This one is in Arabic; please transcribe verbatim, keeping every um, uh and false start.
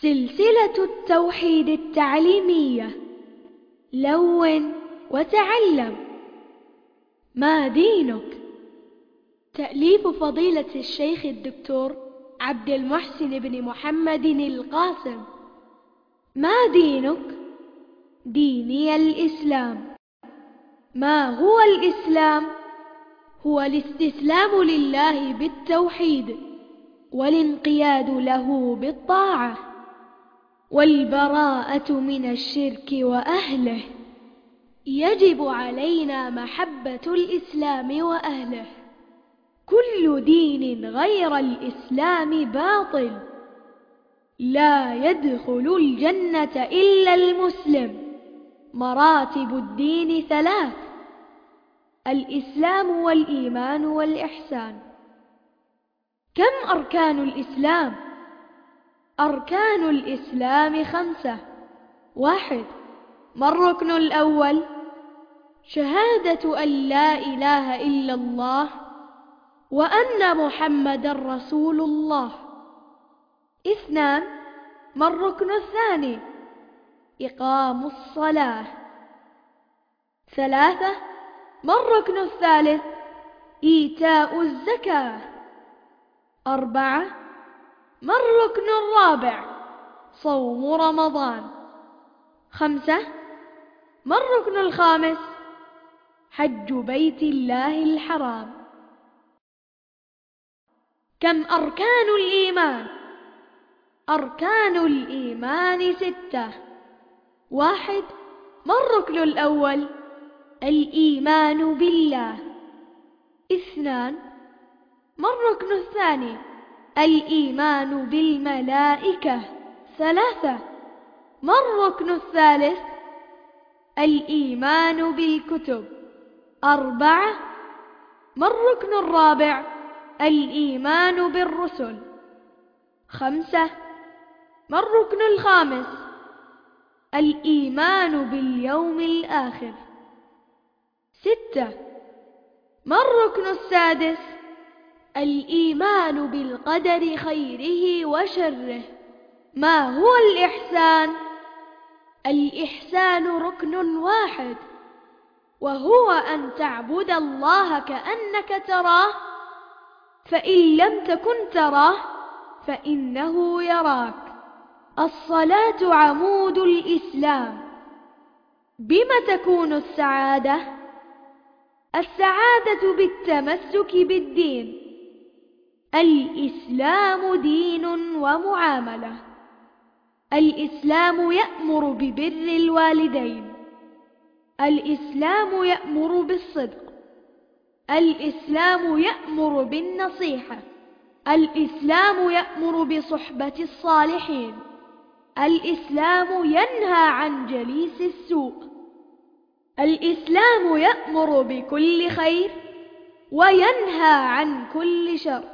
سلسلة التوحيد التعليمية. لون وتعلم. ما دينك؟ تأليف فضيلة الشيخ الدكتور عبد المحسن بن محمد القاسم. ما دينك؟ ديني الإسلام. ما هو الإسلام؟ هو الاستسلام لله بالتوحيد، والانقياد له بالطاعة، والبراءة من الشرك وأهله. يجب علينا محبة الإسلام وأهله. كل دين غير الإسلام باطل. لا يدخل الجنة إلا المسلم. مراتب الدين ثلاث: الإسلام والإيمان والإحسان. كم أركان الإسلام؟ أركان الإسلام خمسة. واحد: ما الركن الأول؟ شهادة أن لا إله إلا الله وأن محمد رسول الله. اثنان: ما الركن الثاني؟ إقام الصلاة. ثلاثة: ما الركن الثالث؟ إيتاء الزكاة. أربعة: ما الركن الرابع؟ صوم رمضان. خمسة: ما الركن الخامس؟ حج بيت الله الحرام. كم أركان الإيمان؟ أركان الإيمان ستة. واحد: ما الركن الأول؟ الإيمان بالله. اثنان: ما الركن الثاني؟ الإيمان بالملائكة. ثلاثة: ما الركن الثالث؟ الإيمان بالكتب. أربعة: ما الركن الرابع؟ الإيمان بالرسل. خمسة: ما الركن الخامس؟ الإيمان باليوم الآخر. ستة: ما الركن السادس؟ الإيمان بالقدر خيره وشره. ما هو الإحسان؟ الإحسان ركن واحد، وهو أن تعبد الله كأنك تراه، فإن لم تكن تراه فإنه يراك. الصلاة عمود الإسلام. بم تكون السعادة؟ السعادة بالتمسك بالدين. الإسلام دين ومعاملة. الإسلام يأمر ببر الوالدين. الإسلام يأمر بالصدق. الإسلام يأمر بالنصيحة. الإسلام يأمر بصحبة الصالحين. الإسلام ينهى عن جليس السوء. الإسلام يأمر بكل خير وينهى عن كل شر.